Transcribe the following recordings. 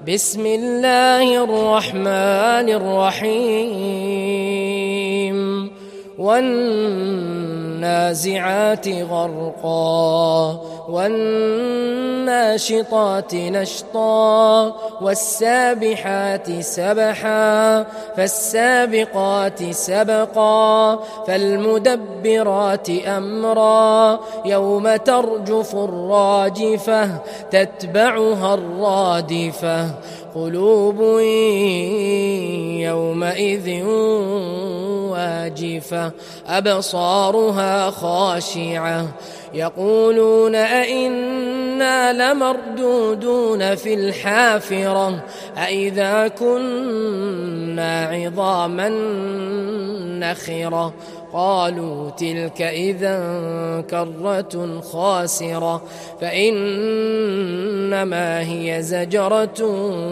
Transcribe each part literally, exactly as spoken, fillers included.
بسم الله الرحمن الرحيم والنازعات غرقا والناشطات نشطا والسابحات سبحا فالسابقات سبقا فالمدبرات أمرا يوم ترجف الراجفة تتبعها الرادفة قلوب يومئذ واجفة أبصارها خاشعة يقولون أئنا لمردودون في الحافرة أئذا كنا عظاما نخرة قالوا تلك إذا كرة خاسرة فإنما هي زجرة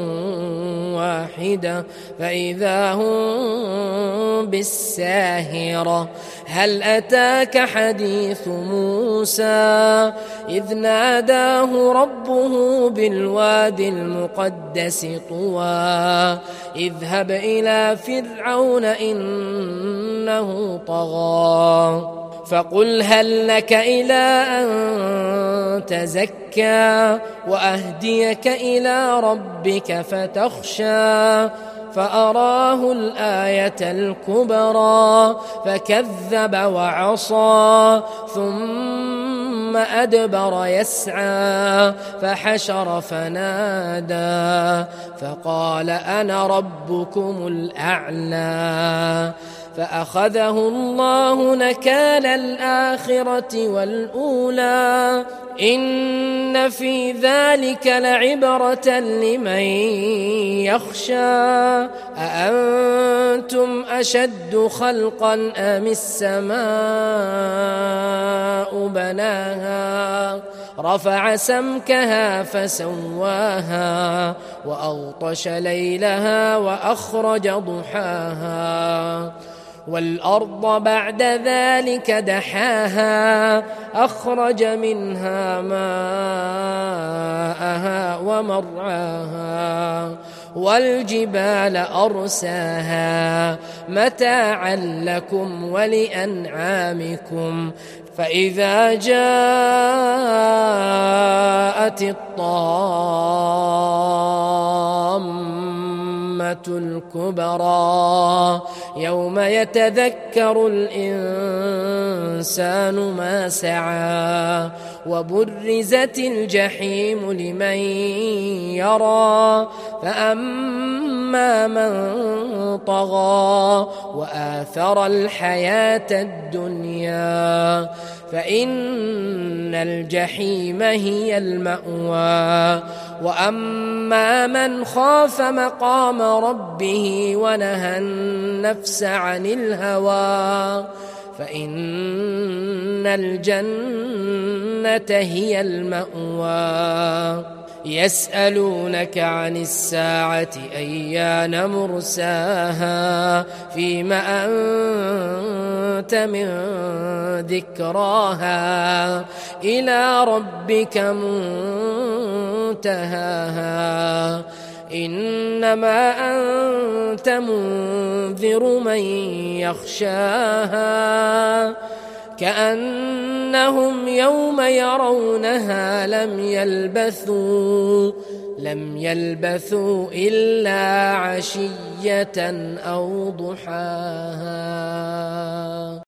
واحدة فإذا هم بالساهرة هل أتاك حديث موسى إذ ناداه ربه بالوادي المقدس طوى اذهب إلى فرعون إنه طغى فقل هل لك إلى أن تزكى وأهديك إلى ربك فتخشى فأراه الآية الكبرى فكذب وعصى ثم أدبر يسعى فحشر فنادى فقال أنا ربكم الأعلى فأخذه الله نكال الآخرة والأولى إن في ذلك لعبرة لمن يخشى أأنتم أشد خلقا أم السماء بناها رفع سمكها فسواها وأغطش ليلها وأخرج ضحاها والأرض بعد ذلك دحاها أخرج منها ماءها ومرعاها والجبال أرساها متاعا لكم ولأنعامكم فإذا جاءت الطامة الكبرى يوم يتذكر الإنسان ما سعى وبرزت الجحيم لمن يرى فأما من طغى وآثر الحياة الدنيا فإن الجحيم هي المأوى وأما من خاف مقام ربه ونهى النفس عن الهوى فإن الجنة هي المأوى يسألونك عن الساعة أيان مرساها فيم أنت من ذكراها إلى ربك منتهاها إنما أنت منذر من يخشاها كأنهم يوم يرونها لم يلبثوا لم يلبثوا إلا عشية أو ضحاها.